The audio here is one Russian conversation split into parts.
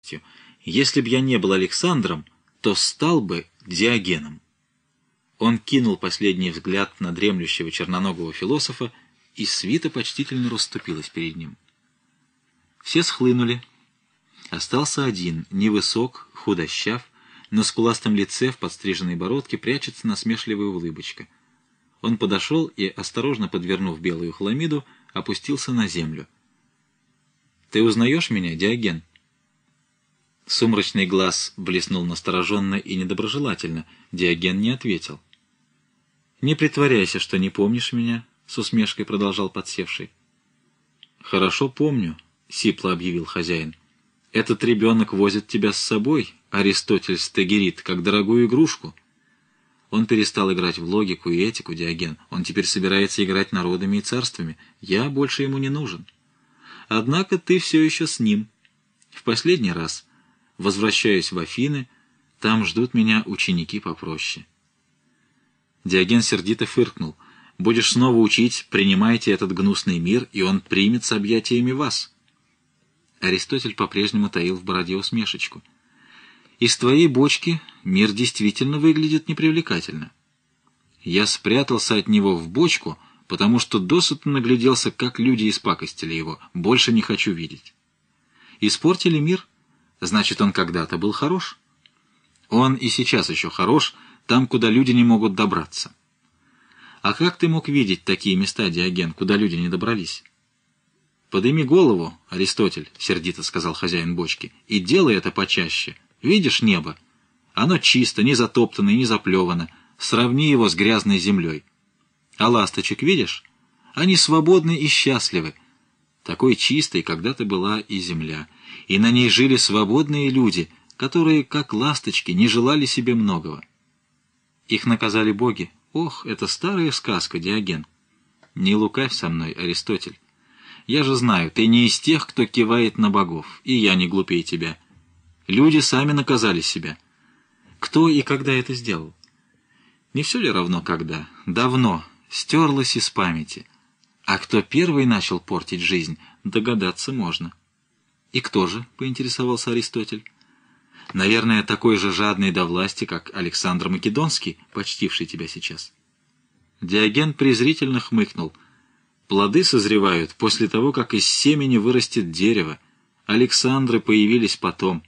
Если б я не был Александром, то стал бы Диогеном. Он кинул последний взгляд на дремлющего черноногого философа, и свита почтительно расступилась перед ним. Все схлынули. Остался один, невысок, худощав, на скуластом лице в подстриженной бородке прячется насмешливая улыбочка. Он подошел и, осторожно подвернув белую хламиду, опустился на землю. «Ты узнаешь меня, Диоген?» Сумрачный глаз блеснул настороженно и недоброжелательно. Диоген не ответил. «Не притворяйся, что не помнишь меня», — с усмешкой продолжал подсевший. «Хорошо помню», — сипло объявил хозяин. «Этот ребенок возит тебя с собой, Аристотель Стагерит, как дорогую игрушку». Он перестал играть в логику и этику, Диоген. Он теперь собирается играть народами и царствами. Я больше ему не нужен. Однако ты все еще с ним. В последний раз возвращаюсь в Афины, там ждут меня ученики попроще. Диоген сердито фыркнул. «Будешь снова учить, принимайте этот гнусный мир, и он примет с объятиями вас». Аристотель по-прежнему таил в бороде усмешечку. «Из твоей бочки мир действительно выглядит непривлекательно. Я спрятался от него в бочку, потому что досыта нагляделся, как люди испакостили его. Больше не хочу видеть. Испортили мир? Значит, он когда-то был хорош? Он и сейчас еще хорош, там, куда люди не могут добраться. А как ты мог видеть такие места, Диоген, куда люди не добрались?» «Подыми голову, Аристотель», — сердито сказал хозяин бочки, — «и делай это почаще. Видишь небо? Оно чисто, не затоптано и не заплевано. Сравни его с грязной землей. А ласточек видишь? Они свободны и счастливы. Такой чистой когда-то была и земля, и на ней жили свободные люди, которые, как ласточки, не желали себе многого. Их наказали боги. Ох, это старая сказка, Диоген. Не лукавь со мной, Аристотель. Я же знаю, ты не из тех, кто кивает на богов, и я не глупее тебя. Люди сами наказали себя. Кто и когда это сделал? Не все ли равно, когда? Давно, стерлось из памяти. А кто первый начал портить жизнь, догадаться можно. И кто же, поинтересовался Аристотель? Наверное, такой же жадный до власти, как Александр Македонский, почтивший тебя сейчас. Диоген презрительно хмыкнул. Плоды созревают после того, как из семени вырастет дерево. Александры появились потом.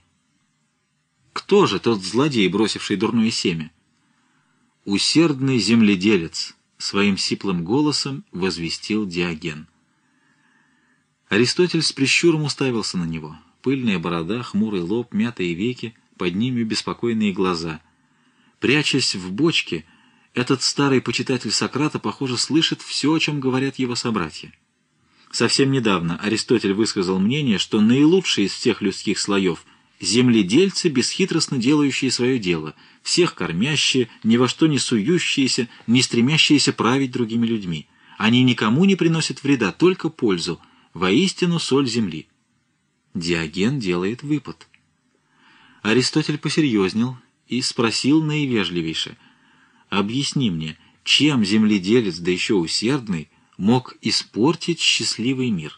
Кто же тот злодей, бросивший дурное семя? Усердный земледелец, своим сиплым голосом возвестил Диоген. Аристотель с прищуром уставился на него. Пыльная борода, хмурый лоб, мятые веки, под ними беспокойные глаза. Прячась в бочке, этот старый почитатель Сократа, похоже, слышит все, о чем говорят его собратья. Совсем недавно Аристотель высказал мнение, что наилучшие из всех людских слоев — земледельцы, бесхитростно делающие свое дело, всех кормящие, ни во что не сующиеся, не стремящиеся править другими людьми. Они никому не приносят вреда, только пользу, воистину соль земли. Диоген делает выпад. Аристотель посерьезнел и спросил наивежливейше: «Объясни мне, чем земледелец, да еще усердный, мог испортить счастливый мир?»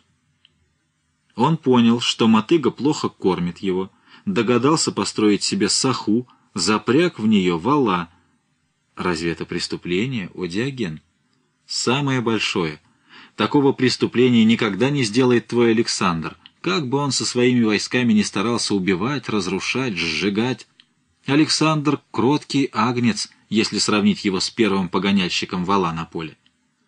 Он понял, что мотыга плохо кормит его, догадался построить себе саху, запряг в нее вола. Разве это преступление, о Диоген? Самое большое. Такого преступления никогда не сделает твой Александр, как бы он со своими войсками не старался убивать, разрушать, сжигать. Александр — кроткий агнец, если сравнить его с первым погоняльщиком вола на поле.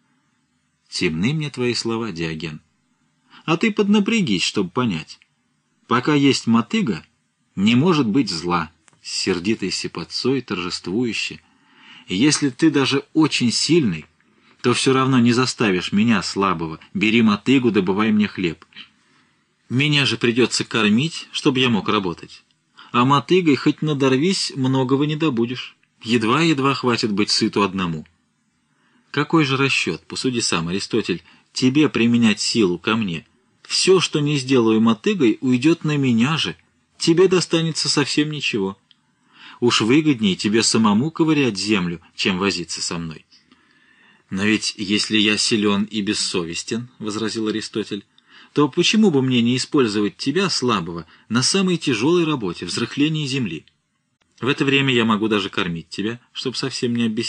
Темны мне твои слова, Диоген. А ты поднапрягись, чтобы понять. Пока есть мотыга, не может быть зла, с сердитой сипотцой, торжествующе. И если ты даже очень сильный, то все равно не заставишь меня, слабого, бери мотыгу, добывай мне хлеб. Меня же придется кормить, чтобы я мог работать. А мотыгой хоть надорвись, многого не добудешь. Едва-едва хватит быть сыту одному. Какой же расчет, посуди сам, Аристотель, тебе применять силу ко мне? Все, что не сделаю мотыгой, уйдет на меня же. Тебе достанется совсем ничего. Уж выгоднее тебе самому ковырять землю, чем возиться со мной. Но ведь если я силен и бессовестен, — возразил Аристотель, — то почему бы мне не использовать тебя, слабого, на самой тяжелой работе, взрыхлении земли? В это время я могу даже кормить тебя, чтобы совсем не обессилить.